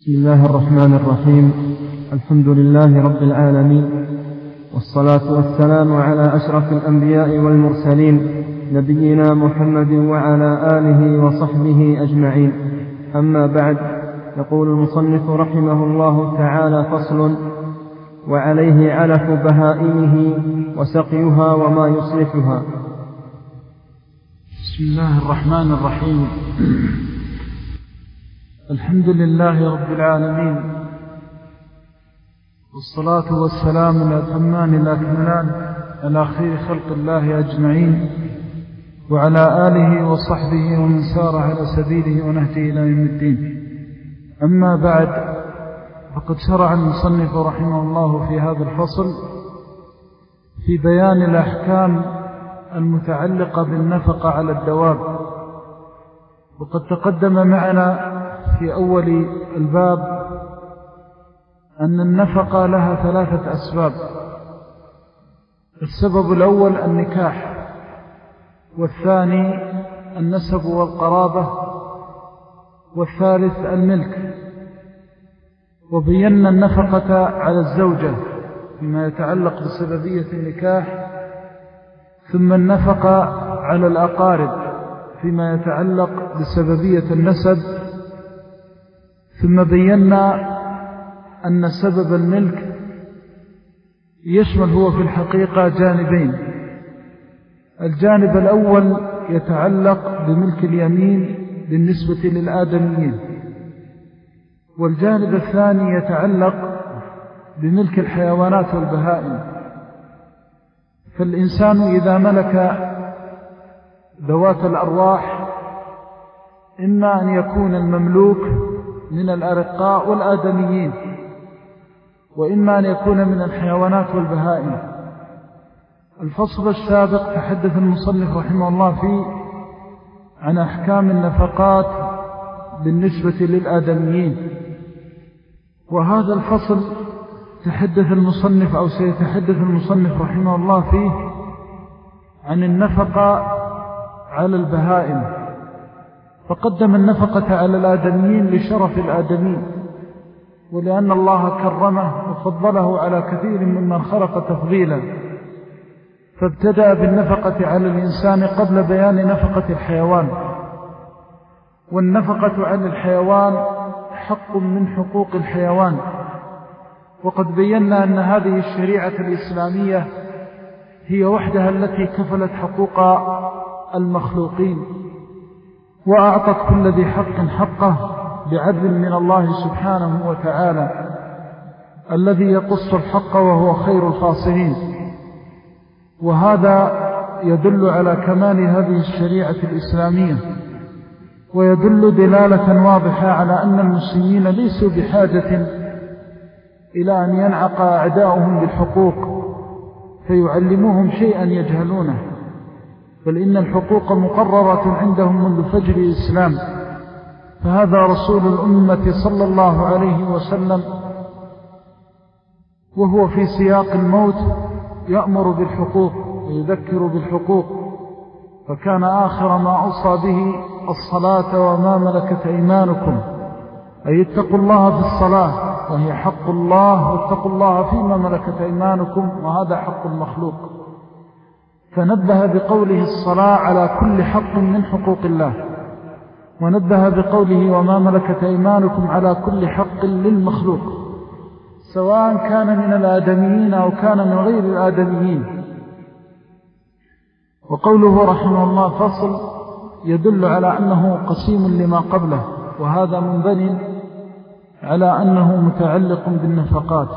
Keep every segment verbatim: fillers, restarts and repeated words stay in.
بسم الله الرحمن الرحيم. الحمد لله رب العالمين، والصلاة والسلام على أشرف الأنبياء والمرسلين نبينا محمد وعلى آله وصحبه أجمعين. أما بعد، يقول المصنف رحمه الله تعالى: فصل: وعليه علف بهائمه وسقيها وما يصلحها. بسم الله الرحمن الرحيم. الحمد لله رب العالمين، والصلاة والسلام الأتمان الأكملان على خير خلق الله أجمعين، وعلى آله وصحبه ومن سار على سبيله ونهجه إلى يوم الدين. أما بعد، فقد شرع المصنف رحمه الله في هذا الفصل في بيان الأحكام المتعلقة بالنفقة على الدواب. وقد تقدم معنا في أول الباب أن النفقة لها ثلاثة أسباب. السبب الأول النكاح، والثاني النسب والقرابة، والثالث الملك. وبينا النفقة على الزوجة فيما يتعلق بسببية النكاح، ثم النفقة على الأقارب فيما يتعلق بسببية النسب، ثم بينا أن سبب الملك يشمل هو في الحقيقة جانبين. الجانب الأول يتعلق بملك اليمين بالنسبة للآدميين، والجانب الثاني يتعلق بملك الحيوانات والبهائم. فالإنسان إذا ملك ذوات الأرواح، إما أن يكون المملوك من الأرقاء والآدميين، وإما أن يكون من الحيوانات والبهائم. الفصل السابق تحدث المصنف رحمه الله فيه عن أحكام النفقات بالنسبة للآدميين، وهذا الفصل تحدث المصنف أو سيتحدث المصنف رحمه الله فيه عن النفقة على البهائم. فقدم النفقة على الآدميين لشرف الآدمين، ولأن الله كرمه وفضله على كثير ممن خلق تفضيلا، فابتدأ بالنفقة على الإنسان قبل بيان نفقة الحيوان. والنفقة على الحيوان حق من حقوق الحيوان، وقد بينا أن هذه الشريعة الإسلامية هي وحدها التي كفلت حقوق المخلوقين، وأعطت كل ذي حق حقه بعدل من الله سبحانه وتعالى الذي يقص الحق وهو خير الفاصلين. وهذا يدل على كمال هذه الشريعة الإسلامية، ويدل دلالة واضحة على أن المسلمين ليسوا بحاجة إلى أن ينعق أعداؤهم بالحقوق فيعلموهم شيئا يجهلونه، بل إن الحقوق مقررة عندهم منذ فجر الإسلام. فهذا رسول الأمة صلى الله عليه وسلم وهو في سياق الموت يأمر بالحقوق ويذكر بالحقوق، فكان آخر ما أوصى به الصلاة وما ملكت أيمانكم، أي اتقوا الله في الصلاة وهي حق الله، واتقوا الله فيما ملكت أيمانكم، وهذا حق المخلوق. فنبه بقوله الصلاة على كل حق من حقوق الله، ونبه بقوله وما ملكت أيمانكم على كل حق للمخلوق، سواء كان من الآدميين أو كان من غير الآدميين. وقوله رحمه الله فصل يدل على أنه قسيم لما قبله، وهذا منبني على أنه متعلق بالنفقات.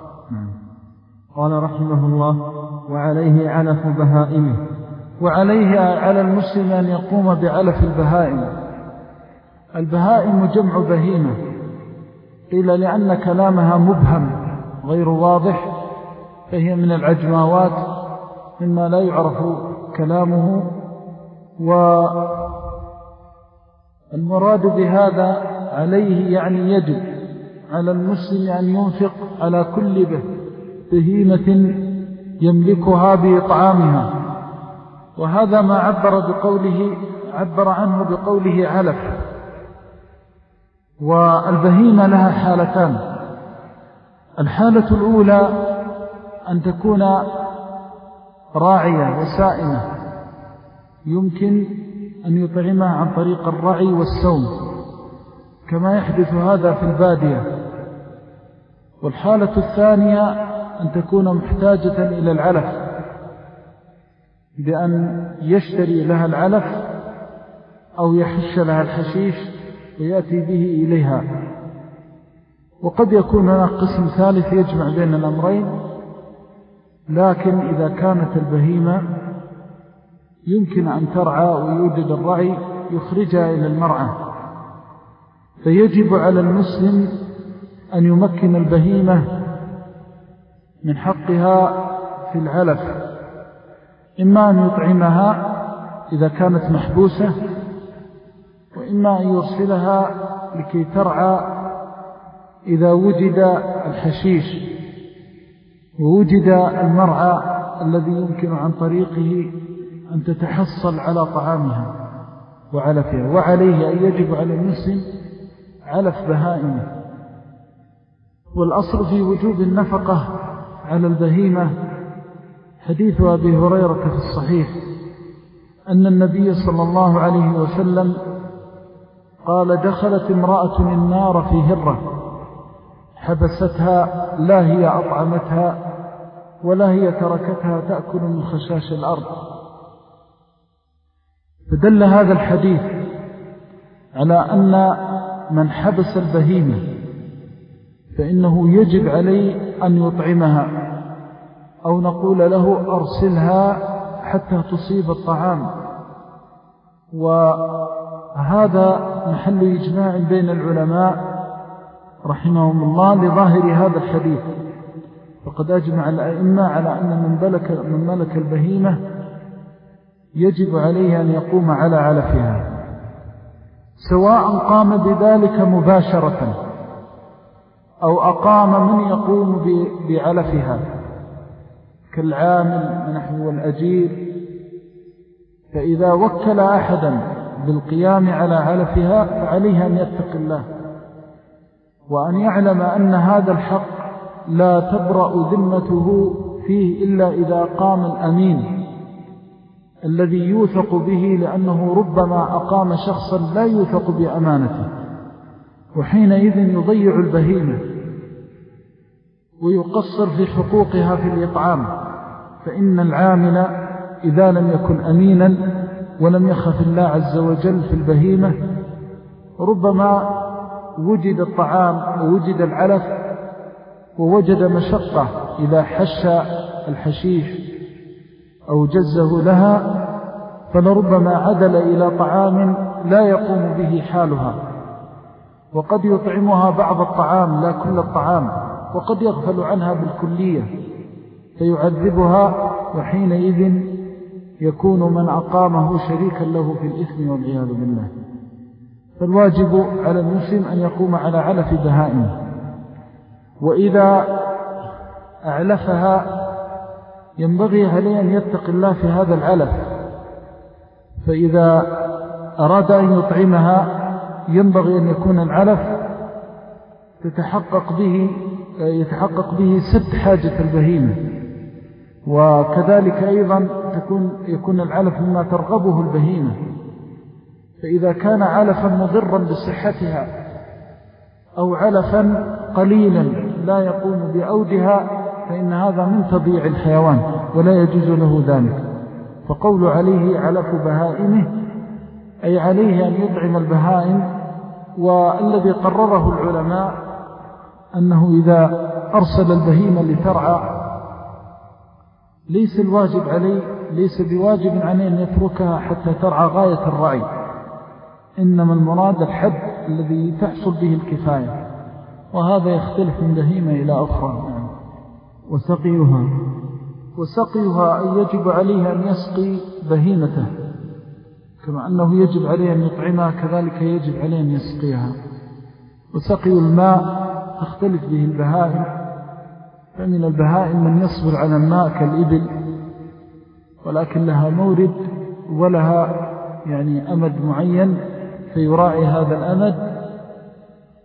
قال رحمه الله: وعليه علف بهائمه. وعليه على المسلم أن يقوم بعلف البهائم. البهائم جمع بهيمة، قيل لأن كلامها مبهم غير واضح، فهي من العجماوات مما لا يعرف كلامه. والمراد بهذا عليه يعني يجب على المسلم أن ينفق على كل بهيمة يملكها بإطعامها، وهذا ما عبر بقوله عبر عنه بقوله علف. والبهيمة لها حالتان. الحالة الأولى أن تكون راعية وسائمة يمكن أن يطعمها عن طريق الرعي والسوم كما يحدث هذا في البادية. والحالة الثانية أن تكون محتاجة إلى العلف بأن يشتري لها العلف أو يحش لها الحشيش ويأتي به إليها. وقد يكون هناك قسم ثالث يجمع بين الأمرين، لكن إذا كانت البهيمة يمكن أن ترعى ويوجد الرعي يخرجها إلى المرعى، فيجب على المسلم أن يمكن البهيمة من حقها في العلف، إما أن يطعمها إذا كانت محبوسة، وإما أن يرسلها لكي ترعى إذا وجد الحشيش ووجد المرعى الذي يمكن عن طريقه أن تتحصل على طعامها وعلفها. وعليه أن يجب على المسلم علف بهائمه. والأصل في وجوب النفقة على البهيمة حديث أبي هريرة في الصحيح أن النبي صلى الله عليه وسلم قال: دخلت امرأة النار في هرة حبستها، لا هي أطعمتها ولا هي تركتها تأكل من خشاش الأرض. فدل هذا الحديث على أن من حبس البهيمة فإنه يجب عليه أن يطعمها، أو نقول له أرسلها حتى تصيب الطعام. وهذا محل إجماع بين العلماء رحمهم الله لظاهر هذا الحديث، فقد أجمع الأئمة على أن من ملك, من ملك البهيمة يجب عليه أن يقوم على علفها، سواء قام بذلك مباشرة أو أقام من يقوم بعلفها كالعامل نحو الأجير. فإذا وكل أحدا بالقيام على علفها فعليه أن يتق الله، وأن يعلم أن هذا الحق لا تبرأ ذمته فيه إلا إذا قام الأمين الذي يوثق به، لأنه ربما أقام شخصا لا يوثق بأمانته، وحينئذ يضيع البهيمة ويقصر في حقوقها في الإطعام. فإن العامل إذا لم يكن أمينا ولم يخف الله عز وجل في البهيمة ربما وجد الطعام ووجد العلف ووجد مشقة إذا حش الحشيش أو جزه لها، فلربما عدل إلى طعام لا يقوم به حالها، وقد يطعمها بعض الطعام لا كل الطعام، وقد يغفل عنها بالكلية فيعذبها، وحينئذ يكون من أقامه شريكا له في الإثم والعياذ بالله. فالواجب على المسلم أن يقوم على علف بهائمه، وإذا أعلفها ينبغي عليه أن يتق الله في هذا العلف. فإذا أراد أن يطعمها ينبغي أن يكون العلف تتحقق به يتحقق به سد حاجة البهيمة، وكذلك أيضا تكون يكون العلف مما ترغبه البهيمة. فإذا كان علفا مضرا بصحتها أو علفا قليلا لا يقوم بأودها فإن هذا من تضييع الحيوان ولا يجوز له ذلك. فقول عليه علف بهائمه أي عليه أن يطعم البهائم. والذي قرره العلماء أنه إذا أرسل البهيمة لترعى ليس الواجب عليه ليس بواجب عليه أن يتركها حتى ترعى غاية الرعي، إنما المراد الحد الذي تحصل به الكفاية، وهذا يختلف من بهيمة إلى أخرى. وسقيها وسقيها أي يجب عليه أن يسقي بهيمته، كما أنه يجب عليه أن يطعمها كذلك يجب عليه أن يسقيها. وسقي الماء تختلف به البهائم، فمن البهائم من يصبر على الماء كالإبل، ولكن لها مورد ولها يعني أمد معين فيراعي هذا الأمد.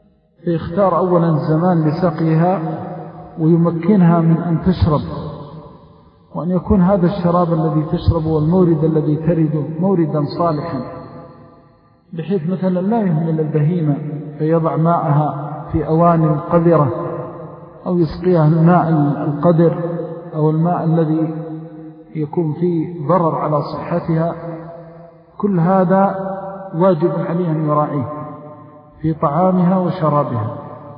فيختار أولا الزمان لسقيها ويمكنها من أن تشرب، وأن يكون هذا الشراب الذي تشربه والمورد الذي ترده موردا صالحا، بحيث مثلا لا يهمل البهيمة فيضع ماءها في أوان قذرة أو يسقيها الماء القدر أو الماء الذي يكون فيه ضرر على صحتها. كل هذا واجب عليه أن يراعيه في طعامها وشرابها،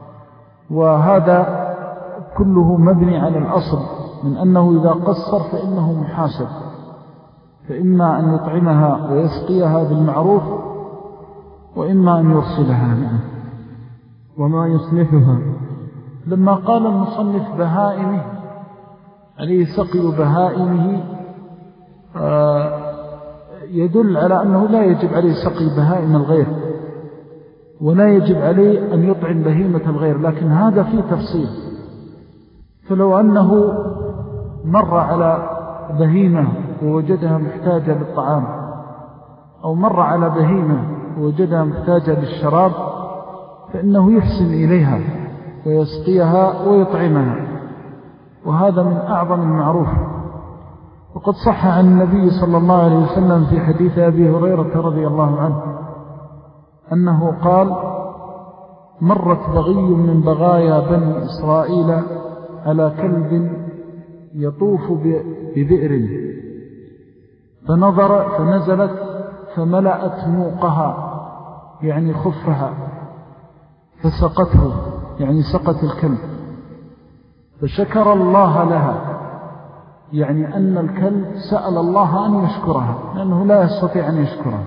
وهذا كله مبني على الأصل من أنه إذا قصر فإنه محاسب، فإما أن يطعمها ويسقيها بالمعروف وإما أن يرسلها. وما يصلحها، لما قال المصنف بهائمه عليه سقي بهائمه يدل على أنه لا يجب عليه سقي بهائم الغير ولا يجب عليه أن يطعم بهيمة الغير، لكن هذا فيه تفصيل. فلو أنه مر على بهيمة ووجدها محتاجة للطعام، أو مر على بهيمة ووجدها محتاجة للشراب، فإنه يحسن إليها ويسقيها ويطعمها، وهذا من أعظم المعروف. وقد صح عن النبي صلى الله عليه وسلم في حديث أبي هريرة رضي الله عنه أنه قال: مرت بغي من بغايا بني إسرائيل على كلب يطوف ببئر، فنظر فنزلت فملأت موقها يعني خفها، فسقته يعني سقت الكلب، فشكر الله لها، يعني أن الكلب سأل الله أن يشكرها لأنه لا يستطيع أن يشكرها،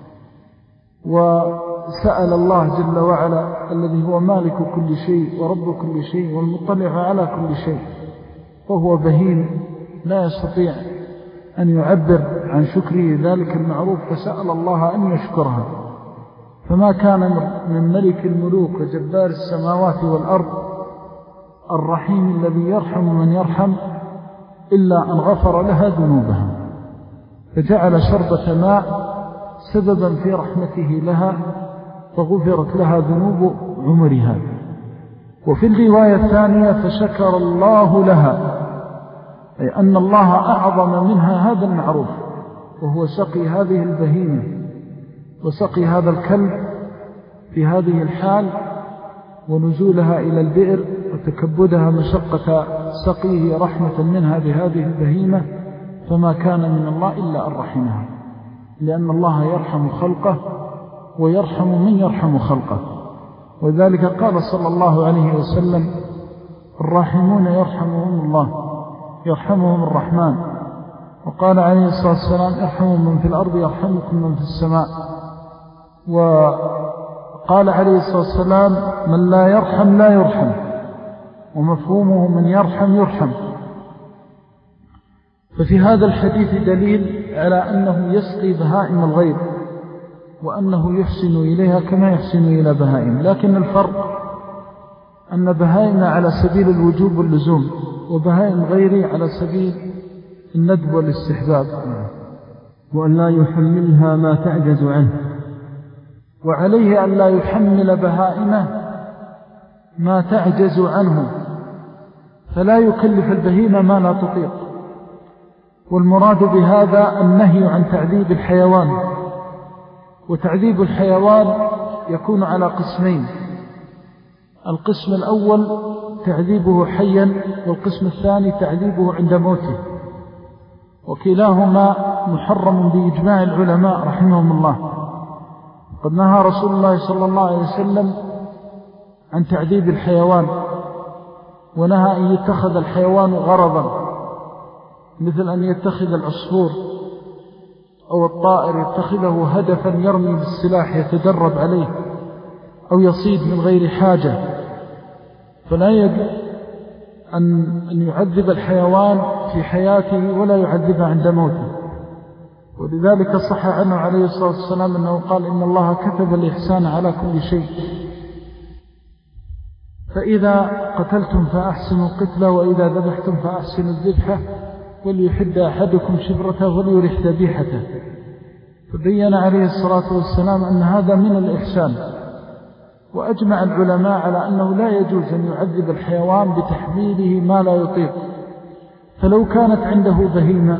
وسأل الله جل وعلا الذي هو مالك كل شيء ورب كل شيء والمطلع على كل شيء، وهو بهيم لا يستطيع أن يعبر عن شكره ذلك المعروف، فسأل الله أن يشكرها. فما كان من ملك الملوك وجبار السماوات والأرض الرحيم الذي يرحم من يرحم إلا أن غفر لها ذنوبها، فجعل شربة ماء سببا في رحمته لها فغفرت لها ذنوب عمرها. وفي الرواية الثانية فشكر الله لها، أي أن الله أعظم منها هذا المعروف، وهو سقي هذه البهيمة وسقي هذا الكلب في هذه الحال، ونزولها إلى البئر وتكبدها مشقة سقيه رحمة منها بهذه البهيمة، فما كان من الله إلا أن رحمها، لأن الله يرحم خلقه ويرحم من يرحم خلقه. وذلك قال صلى الله عليه وسلم: الراحمون يرحمهم الله يرحمهم الرحمن. وقال عليه الصلاة والسلام: ارحموا من في الأرض يرحمكم من في السماء. وقال عليه الصلاة والسلام: من لا يرحم لا يرحم، ومفهومه من يرحم يرحم. ففي هذا الحديث دليل على أنه يسقي بهائم الغير، وأنه يحسن إليها كما يحسن إلى بهائم، لكن الفرق أن بهائم على سبيل الوجوب واللزوم، وبهائم غيري على سبيل الندب والاستحباب. وأن لا يحملها ما تعجز عنه، وعليه أن لا يحمل بهائمه ما تعجز عنه، فلا يكلف البهيمة ما لا تطيق. والمراد بهذا النهي عن تعذيب الحيوان، وتعذيب الحيوان يكون على قسمين: القسم الأول تعذيبه حيا، والقسم الثاني تعذيبه عند موته، وكلاهما محرم بإجماع العلماء رحمهم الله. قد نهى رسول الله صلى الله عليه وسلم عن تعذيب الحيوان، ونهى أن يتخذ الحيوان غرضا، مثل أن يتخذ العصفور أو الطائر يتخذه هدفا يرمي بالسلاح يتدرب عليه، أو يصيد من غير حاجة. فلا يجب أن يعذب الحيوان في حياته ولا يعذبه عند موته. ولذلك صح عنه عليه الصلاة والسلام أنه قال: إن الله كتب الإحسان على كل شيء، فإذا قتلتم فأحسنوا القتلة، وإذا ذبحتم فأحسنوا الذبحة، وليحد أحدكم شبرته وليرح ذبيحته. فبين عليه الصلاة والسلام أن هذا من الإحسان، وأجمع العلماء على أنه لا يجوز أن يعذب الحيوان بتحميله ما لا يطيق. فلو كانت عنده بهيمة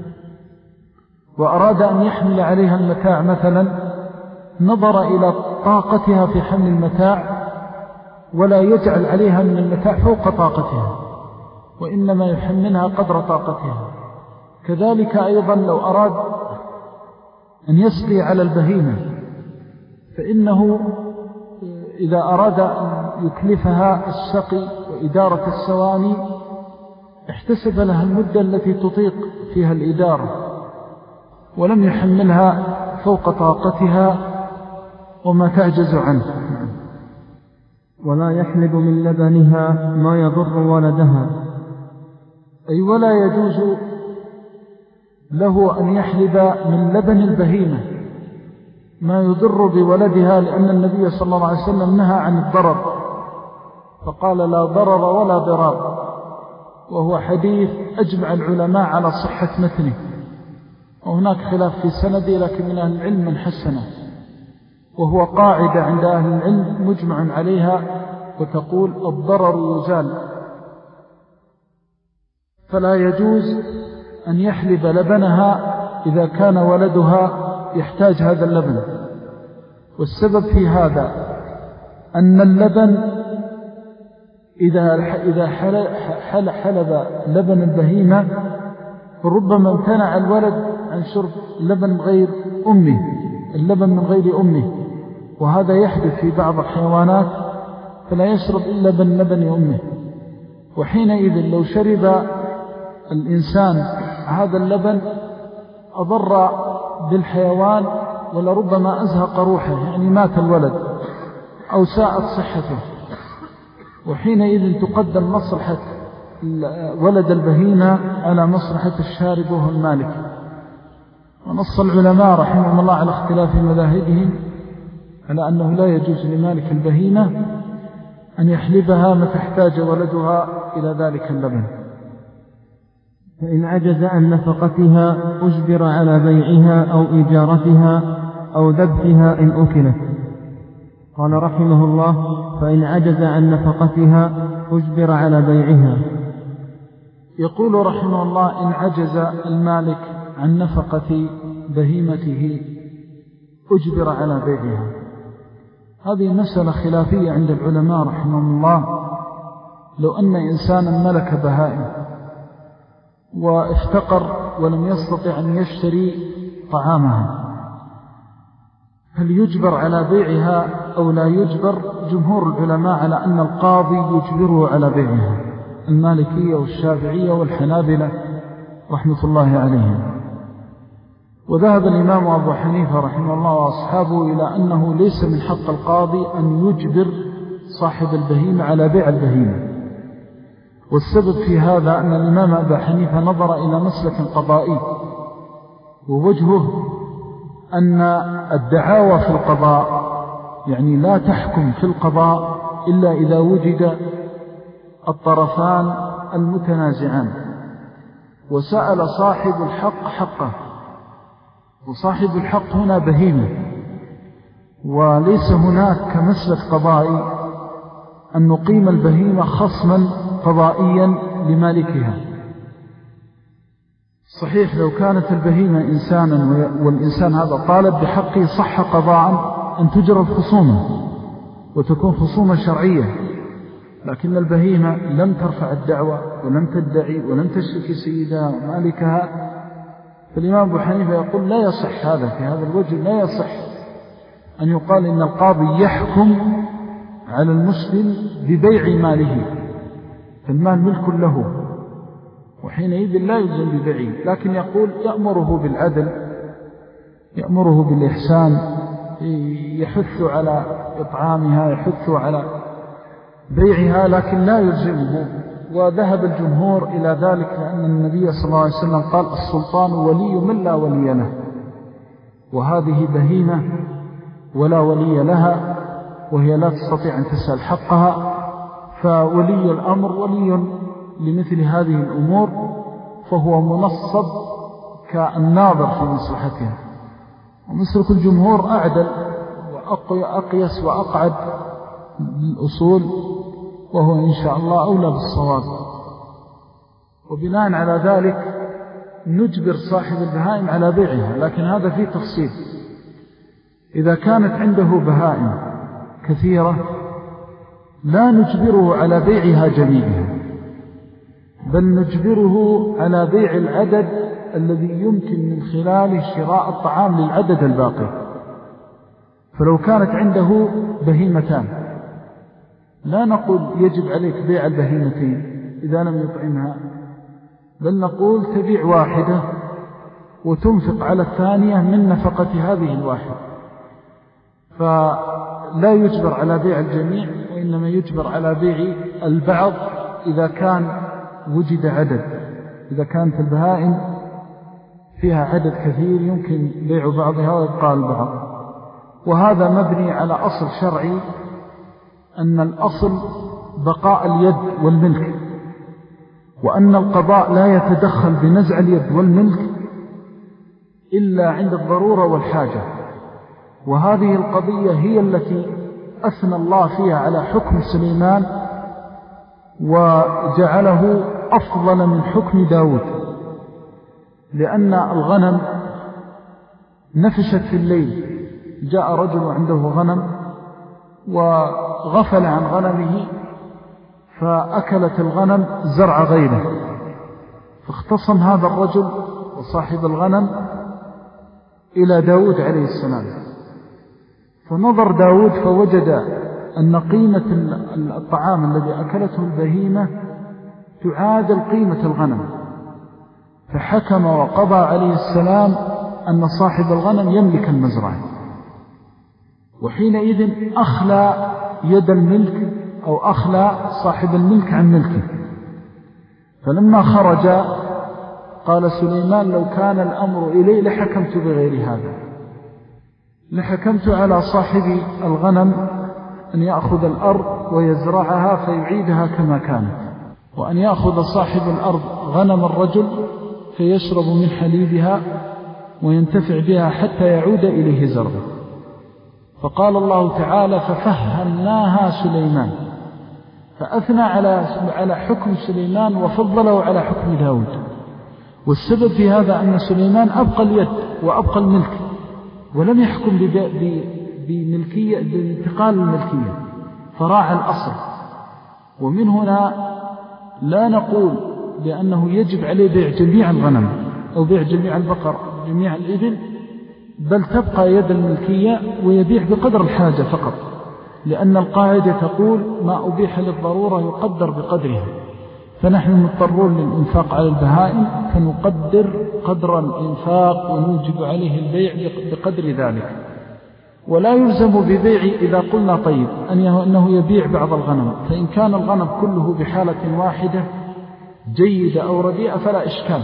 وأراد أن يحمل عليها المتاع مثلا، نظر إلى طاقتها في حمل المتاع ولا يجعل عليها من المتاع فوق طاقتها، وإنما يحملها قدر طاقتها. كذلك أيضا لو أراد أن يسقي على البهيمة، فإنه إذا أراد أن يكلفها السقي وإدارة السواني احتسب لها المدة التي تطيق فيها الإدارة، ولم يحملها فوق طاقتها وما تعجز عنه. ولا يحلب من لبنها ما يضر ولدها، أي ولا يجوز له أن يحلب من لبن البهيمة ما يضر بولدها، لأن النبي صلى الله عليه وسلم نهى عن الضرر فقال لا ضرر ولا ضرار، وهو حديث أجمع العلماء على صحة متنه، وهناك خلاف في سنده لكن من أهل العلم من حسنه، وهو قاعدة عند أهل العلم مجمع عليها وتقول الضرر يزال. فلا يجوز أن يحلب لبنها إذا كان ولدها يحتاج هذا اللبن. والسبب في هذا أن اللبن إذا إذا حل حلب لبن البهيمة فربما امتنع الولد عن شرب لبن غير أمه، اللبن من غير أمه، وهذا يحدث في بعض الحيوانات، فلا يشرب إلا من لبن أمه. وحينئذ لو شرب الإنسان هذا اللبن أضر بالحيوان ولربما أزهق روحه، يعني مات الولد أو ساءت صحته، وحينئذ تقدم مصلحة ولد البهيمة على مصلحة الشارب وهو المالك. ونص العلماء رحمهم الله على اختلاف مذاهبهم على أنه لا يجوز لمالك البهيمة أن يحلبها متى احتاج ولدها إلى ذلك اللبن. فإن عجز عن نفقتها أجبر على بيعها أو إجارتها أو ذبحها إن أكلت. قال رحمه الله: فإن عجز عن نفقتها أجبر على بيعها. يقول رحمه الله: إن عجز المالك عن نفقة بهيمته أجبر على بيعها. هذه مسألة خلافية عند العلماء رحمهم الله. لو أن إنسانا ملك بهائم وافتقر ولم يستطع أن يشتري طعامها، هل يجبر على بيعها أو لا يجبر؟ جمهور العلماء على أن القاضي يجبره على بيعها، المالكية والشافعية والحنابلة رحمة الله عليهم. وذهب الإمام أبو حنيفة رحمه الله وأصحابه إلى أنه ليس من حق القاضي أن يجبر صاحب البهيمة على بيع البهيمة. والسبب في هذا أن الإمام أبو حنيفة نظر إلى مسلك قضائي، ووجهه أن الدعاوى في القضاء يعني لا تحكم في القضاء إلا إذا وجد الطرفان المتنازعان، وسأل صاحب الحق حقه، وصاحب الحق هنا بهيمة، وليس هناك كمسلك قضائي أن نقيم البهيمة خصما قضائيا لمالكها. صحيح لو كانت البهيمة إنسانا والإنسان هذا طالب بحقه صح قضاء أن تجرى الخصومة وتكون خصومة شرعية، لكن البهيمة لم ترفع الدعوة ولم تدعي ولم تشتكي سيدها ومالكها. فالإمام أبو حنيفة يقول لا يصح هذا، في هذا الوجه لا يصح أن يقال إن القاضي يحكم على المسلم ببيع ماله، فالمال ملك له، وحينئذ لا يلزم ببيعه، لكن يقول يأمره بالعدل، يأمره بالإحسان، يحث على إطعامها، يحث على بيعها، لكن لا يلزمه. وذهب الجمهور إلى ذلك لأن النبي صلى الله عليه وسلم قال: السلطان ولي من لا ولي له، وهذه بهيمة ولا ولي لها، وهي لا تستطيع أن تسأل حقها، فولي الأمر ولي لمثل هذه الأمور، فهو منصب كالناظر في مصلحتها. ومسلك الجمهور أعدل وأقيس وأقعد الأصول، وهو إن شاء الله أولى بالصواب. وبناء على ذلك نجبر صاحب البهائم على بيعها، لكن هذا فيه تفصيل. إذا كانت عنده بهائم كثيرة لا نجبره على بيعها جميعها، بل نجبره على بيع العدد الذي يمكن من خلاله شراء الطعام للعدد الباقي. فلو كانت عنده بهيمتان لا نقول يجب عليك بيع البهيمتين إذا لم يطعمها، بل نقول تبيع واحدة وتنفق على الثانية من نفقة هذه الواحدة. فلا يجبر على بيع الجميع، وإنما يجبر على بيع البعض إذا كان وجد عدد. إذا كانت البهائم فيها عدد كثير يمكن بيع بعضها ويبقى البعض. وهذا مبني على أصل شرعي، أن الأصل بقاء اليد والملك، وأن القضاء لا يتدخل بنزع اليد والملك إلا عند الضرورة والحاجة. وهذه القضية هي التي أثنى الله فيها على حكم سليمان وجعله أفضل من حكم داود، لأن الغنم نفشت في الليل، جاء رجل عنده غنم وغفل عن غنمه فأكلت الغنم زرع غيره، فاختصم هذا الرجل وصاحب الغنم إلى داود عليه السلام. فنظر داود فوجد أن قيمة الطعام الذي أكلته البهيمة تعادل قيمة الغنم، فحكم وقضى عليه السلام أن صاحب الغنم يملك المزرعة. وحينئذ أخلى يد الملك أو أخلى صاحب الملك عن ملكه. فلما خرج قال سليمان لو كان الأمر إلي لحكمت بغير هذا، لحكمت على صاحب الغنم أن يأخذ الأرض ويزرعها فيعيدها كما كانت، وأن يأخذ صاحب الأرض غنم الرجل فيشرب من حليبها وينتفع بها حتى يعود إليه زرعه. فقال الله تعالى ففهمناها سليمان، فأثنى على على حكم سليمان وفضله على حكم داود. والسبب في هذا أن سليمان أبقى اليد وأبقى الملك، ولم يحكم بملكية بانتقال الملكية، فراعى الأصل. ومن هنا لا نقول بأنه يجب عليه بيع جميع الغنم أو بيع جميع البقر جميع الإبل، بل تبقى يد الملكية ويبيع بقدر الحاجة فقط، لأن القاعدة تقول ما أبيح للضرورة يقدر بقدرها. فنحن مضطرون للإنفاق على البهائم فنقدر قدر الإنفاق ونوجب عليه البيع بقدر ذلك. ولا يلزم ببيع إذا قلنا طيب أنه يبيع بعض الغنم، فإن كان الغنم كله بحالة واحدة جيدة أو رديئة فلا إشكال.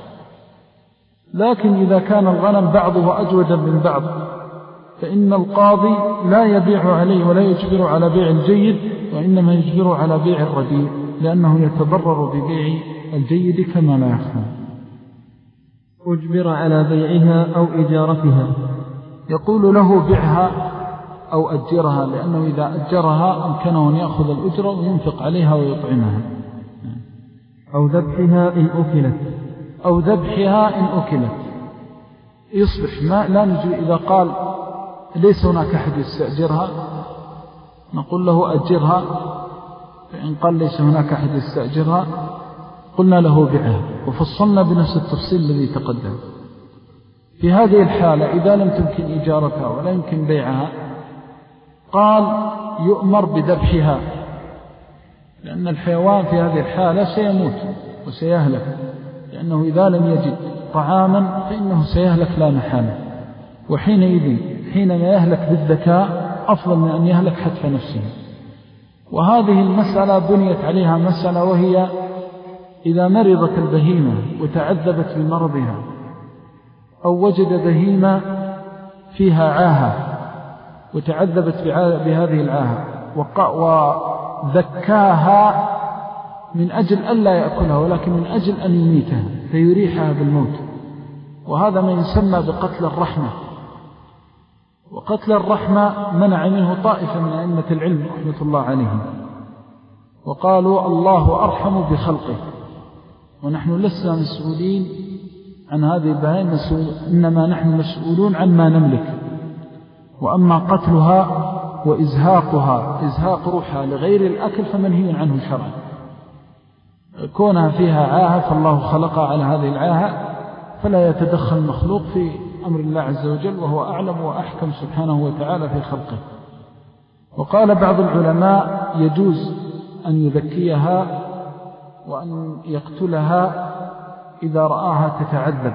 لكن إذا كان الغنم بعضه أجودا من بعض فإن القاضي لا يبيع عليه ولا يجبر على بيع الجيد، وإنما يجبر على بيع الرديء، لأنه يتضرر ببيع الجيد كما لا يخفى. أجبر على بيعها أو إجارتها، يقول له بيعها أو أجرها، لأنه إذا أجرها أمكنه أن يأخذ الأجرة وينفق عليها ويطعمها. أو ذبحها إن أكلت، أو ذبحها إن أكلت يصبح ما لا نجي. إذا قال ليس هناك أحد يستأجرها نقول له أجرها، فإن قال ليس هناك أحد يستأجرها قلنا له بيعها، وفصلنا بنفس التفصيل الذي تقدم. في هذه الحالة إذا لم تمكن إجارتها ولا يمكن بيعها قال يؤمر بذبحها، لأن الحيوان في هذه الحالة سيموت وسيهلك، لأنه إذا لم يجد طعاما فإنه سيهلك لا محالة. وحينئذ حينما يهلك بالذكاء أفضل من أن يهلك حتف نفسه. وهذه المسألة بنيت عليها مسألة، وهي إذا مرضت البهيمة وتعذبت بمرضها أو وجد بهيمة فيها عاهة وتعذبت بهذه العاهة وذكاها من أجل ألا يأكلها ولكن من أجل أن يميتها فيريحها بالموت، وهذا ما يسمى بقتل الرحمة. وقتل الرحمة منع منه طائفة من أئمة العلم رحمة الله عليهم، وقالوا الله أرحم بخلقه، ونحن لسنا مسؤولين عن هذه البهائم، إنما نحن مسؤولون عن ما نملك. وأما قتلها وإزهاقها إزهاق روحها لغير الأكل فمنهي عنه شرعا. كونها فيها عاهة فالله خلقها على هذه العاهة، فلا يتدخل المخلوق في أمر الله عز وجل، وهو أعلم وأحكم سبحانه وتعالى في خلقه. وقال بعض العلماء يجوز أن يذكيها وأن يقتلها إذا رآها تتعذب،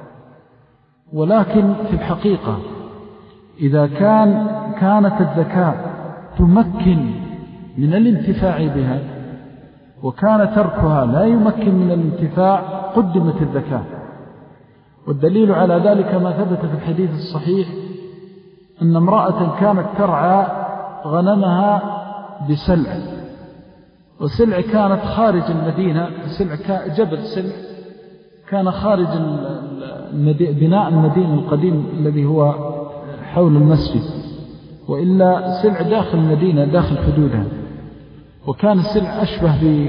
ولكن في الحقيقة إذا كان كانت الذكاء تمكن من الانتفاع بها وكان تركها لا يمكن من الانتفاع قدمت الذكاء. والدليل على ذلك ما ثبت في الحديث الصحيح أن امرأة كانت ترعى غنمها بسلع، وسلع كانت خارج المدينة، سلع جبل سلع كان خارج بناء المدينة القديم الذي هو حول المسجد، وإلا سلع داخل المدينة داخل حدودها. وكان السلع أشبه ب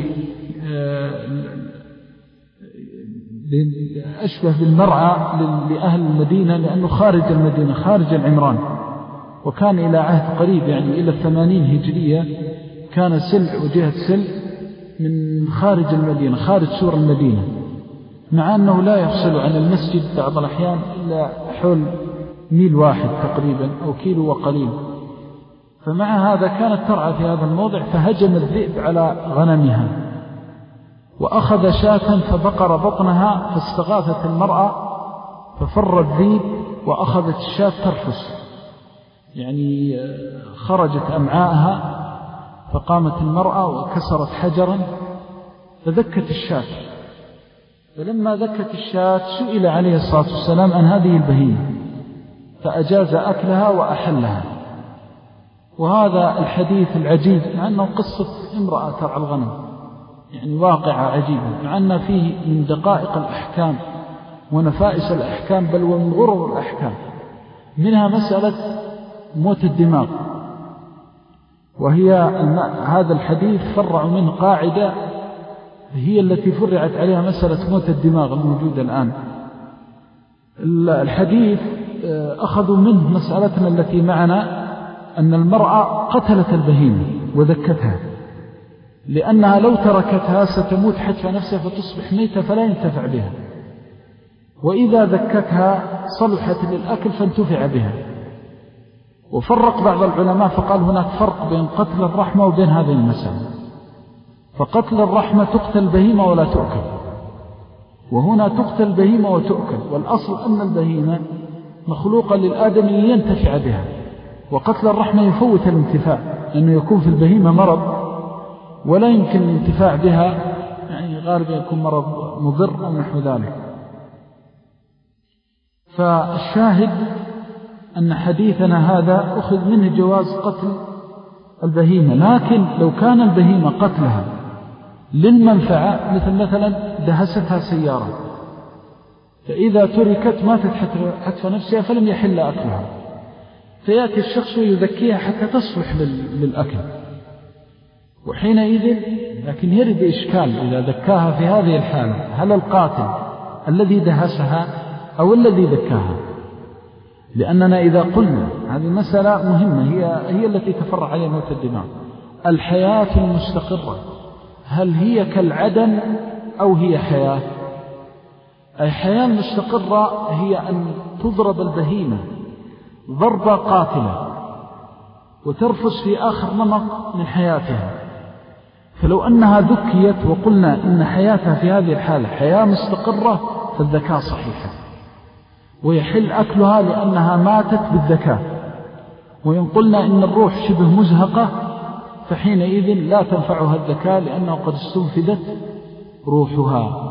أشبه بالمرعى لأهل المدينة، لأنه خارج المدينة خارج العمران، وكان إلى عهد قريب يعني إلى الثمانين هجرية كان سلع وجهة سلع من خارج المدينة خارج سور المدينة، مع أنه لا يفصل عن المسجد بعض الأحيان إلا حول ميل واحد تقريبا أو كيلو وقليل. فمع هذا كانت ترعى في هذا الموضع، فهجم الذئب على غنمها وأخذ شاة فبقر بطنها، فاستغاثت المرأة ففر الذئب وأخذت الشاة ترفس، يعني خرجت أمعاءها، فقامت المرأة وكسرت حجرا فذكت الشاة. فلما ذكت الشاة سئل عليه الصلاة والسلام عن هذه البهيمة فأجاز أكلها وأحلها. وهذا الحديث العجيب مع أنه قصة امرأة ترعى الغنم، يعني واقعة عجيبة، مع أن فيه من دقائق الأحكام ونفائس الأحكام بل ومن غرر الأحكام، منها مسألة موت الدماغ، وهي هذا الحديث فرع منه قاعدة هي التي فرعت عليها مسألة موت الدماغ الموجودة الآن. الحديث أخذوا منه مسألتنا التي معنا أن المرأة قتلت البهيمة وذكتها، لأنها لو تركتها ستموت حتى نفسها فتصبح ميتة فلا ينتفع بها، وإذا ذكتها صلحت للأكل فانتفع بها. وفرق بعض العلماء فقال هناك فرق بين قتل الرحمة وبين هذه المسألة، فقتل الرحمة تقتل البهيمة ولا تؤكل، وهنا تقتل البهيمة وتؤكل، والأصل أن البهيمة مخلوقة للآدم ينتفع بها، وقتل الرحمة يفوت الانتفاع، لأنه يكون في البهيمة مرض ولا يمكن الانتفاع بها، يعني غالبا يكون مرض مضر أو نحو ذلك. فالشاهد أن حديثنا هذا أخذ منه جواز قتل البهيمة، لكن لو كان البهيمة قتلها للمنفعة، مثل مثلا دهستها سيارة، فإذا تركت ماتت حتف نفسها فلم يحل أكلها، فيأتي الشخص يذكيها حتى تصلح للأكل، وحينئذ لكن يرد إشكال إذا ذكاها في هذه الحالة، هل القاتل الذي دهسها أو الذي ذكاها؟ لأننا إذا قلنا هذه مسألة مهمة هي, هي التي تفرع عليها موت الدماغ، الحياة المستقرة هل هي كالعدم أو هي حياة؟ الحياة المستقرة هي أن تضرب البهيمة ضربة قاتلة وترفس في آخر نمط من حياتها، فلو أنها ذكيت وقلنا إن حياتها في هذه الحالة حياة مستقرة فالذكاء صحيحة ويحل أكلها لأنها ماتت بالذكاء. وإن قلنا إن الروح شبه مزهقة فحينئذ لا تنفعها الذكاء لأنه قد استنفدت روحها.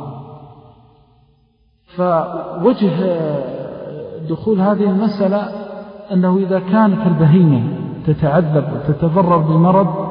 فوجه دخول هذه المسألة أنه إذا كانت البهيمة تتعذب وتتضرر بمرض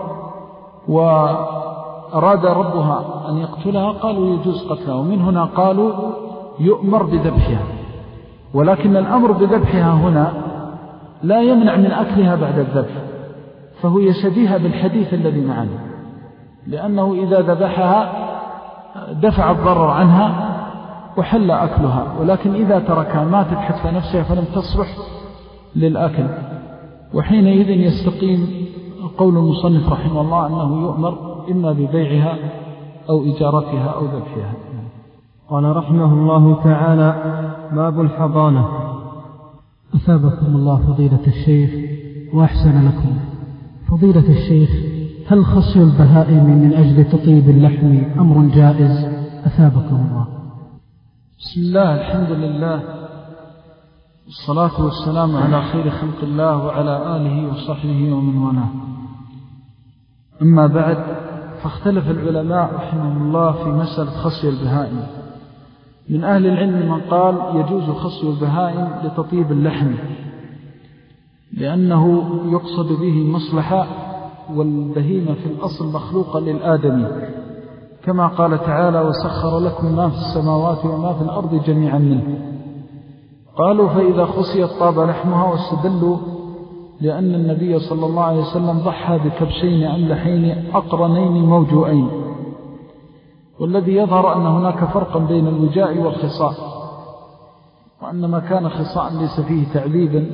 وأراد ربها أن يقتلها قالوا يجوز قتلها، ومن هنا قالوا يؤمر بذبحها. ولكن الأمر بذبحها هنا لا يمنع من أكلها بعد الذبح، فهو شبيهة بالحديث الذي معنا، لأنه إذا ذبحها دفع الضرر عنها وحل أكلها، ولكن إذا تركها ماتت حتف نفسها فلم تصلح للأكل، وحينئذ يستقيم قول المصنف رحمه الله أنه يؤمر إما ببيعها أو إجارتها أو ذبحها. قال رحمه الله تعالى: باب الحضانة. أثابكم الله فضيلة الشيخ وأحسن لكم. فضيلة الشيخ، هل خصي البهائم من أجل تطيب اللحم أمر جائز؟ أثابكم الله. بسم الله، الحمد لله، والصلاة والسلام على خير خلق الله وعلى آله وصحبه ومن والاه. أما بعد، فاختلف العلماء رحمهم الله في مسألة خصي البهائم. من أهل العلم من قال يجوز خصي البهائم لتطيب اللحم، لأنه يقصد به مصلحة، والبهيمة في الأصل مخلوقة للآدمي، كما قال تعالى: وسخر لكم ما في السماوات وما في الأرض جميعا منه. قالوا فإذا خصيت طاب لحمها، واستدلوا لأن النبي صلى الله عليه وسلم ضحى بكبشين أملحين أقرنين موجوئين، والذي يظهر أن هناك فرقا بين الوجاء والخصاء، وأن ما كان خصاء ليس فيه تعليبا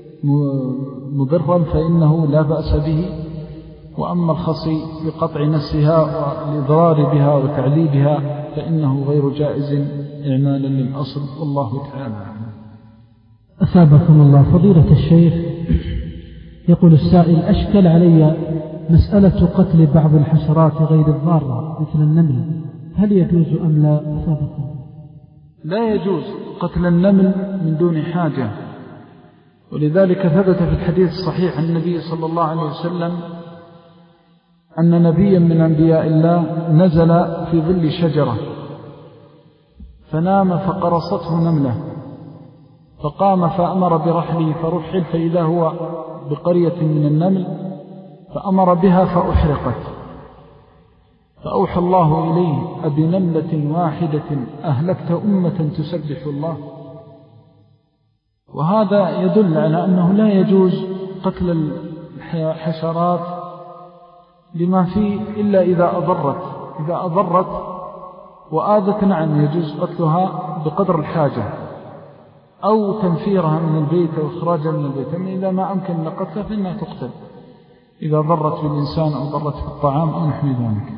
مضرا فإنه لا بأس به، وأما الخصي بقطع نسها والإضرار بها وتعليبها فإنه غير جائز إعمالا للأصل، والله تعالى. أثابكم الله فضيلة الشيخ. يقول السائل: أشكل علي مسألة قتل بعض الحشرات غير الضارة مثل النمل، هل يجوز أم لا؟ أثابكم. لا يجوز قتل النمل من دون حاجة، ولذلك ثبت في الحديث الصحيح عن النبي صلى الله عليه وسلم أن نبيا من أنبياء الله نزل في ظل شجرة فنام فقرصته نملة، فقام فأمر برحله فرحل، فإذا هو بقرية من النمل فأمر بها فأحرقت، فأوحى الله إليه: أبي نملة واحدة أهلكت أمة تسبح الله. وهذا يدل على أنه لا يجوز قتل الحشرات لما فيه إلا إذا أضرت. إذا أضرت وآذت نعم يجوز قتلها بقدر الحاجة، أو تنفيرها من البيت أو إخراجها من البيت، أما إذا ما أمكن لقتلها فإنها تقتل إذا ضرت بالإنسان أو ضرت في الطعام أو نحو ذلك.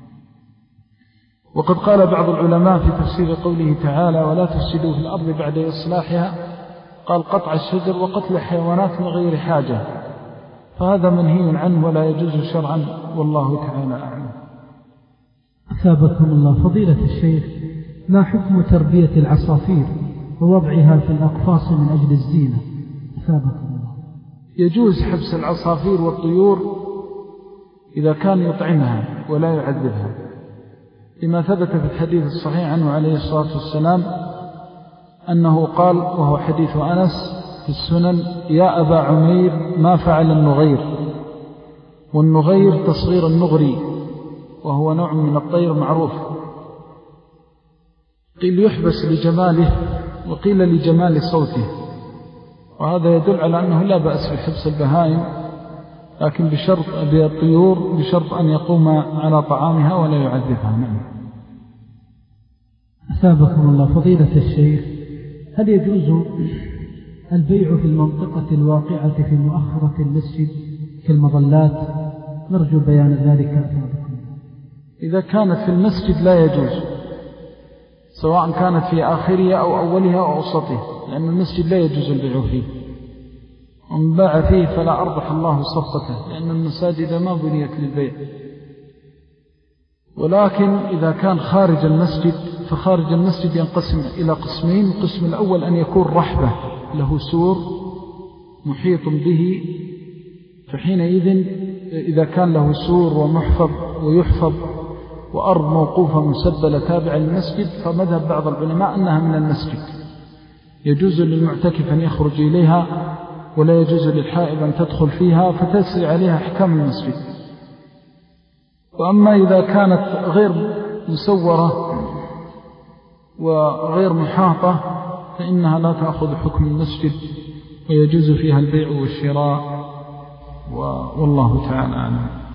وقد قال بعض العلماء في تفسير قوله تعالى: ولا تفسدوا في الأرض بعد إصلاحها، قال قطع الشجر وقتل الحيوانات من غير حاجة، فهذا منهي عنه ولا يجوز شرعا، والله تعالى أعلم. أثابكم الله فضيلة الشيخ، ما حكم تربية العصافير ووضعها في الأقفاص من أجل الزينة؟ أثابكم الله. يجوز حبس العصافير والطيور إذا كان يطعمها ولا يعذبها، لما ثبت في الحديث الصحيح عنه عليه الصلاة والسلام أنه قال، وهو حديث أنس في السنن: يا أبا عمير ما فعل النغير؟ والنغير تصغير النغري، وهو نوع من الطير معروف. قيل يحبس لجماله، وقيل لجمال صوته، وهذا يدل على أنه لا بأس بحبس البهائم، لكن بشرط بالطيور بشرط أن يقوم على طعامها ولا يعذبها. نعم. أثابكم الله فضيلة الشيخ، هل يجوز البيع في المنطقة الواقعة في مؤخرة المسجد كالمظلات؟ نرجو بيان ذلك. أثابكم. إذا كانت في المسجد لا يجوز، سواء كانت في آخرها أو أولها أو أوسطها، لأن المسجد لا يجوز البيع فيه، ومن باع فيه فلا أربح الله صفقته، لأن المساجد ما بنيت للبيع. ولكن إذا كان خارج المسجد، فخارج المسجد ينقسم إلى قسمين. القسم الأول أن يكون رحبة له سور محيط به، فحينئذ إذا كان له سور ومحفظ ويحفظ وأرض موقوفة مسبلة تابعة للمسجد، فمذهب بعض العلماء أنها من المسجد، يجوز للمعتكف أن يخرج إليها، ولا يجوز للحائض أن تدخل فيها، فتسري عليها أحكام المسجد. وأما إذا كانت غير مسورة وغير محاطة فإنها لا تأخذ حكم المسجد، ويجوز فيها البيع والشراء، والله تعالى أعلم.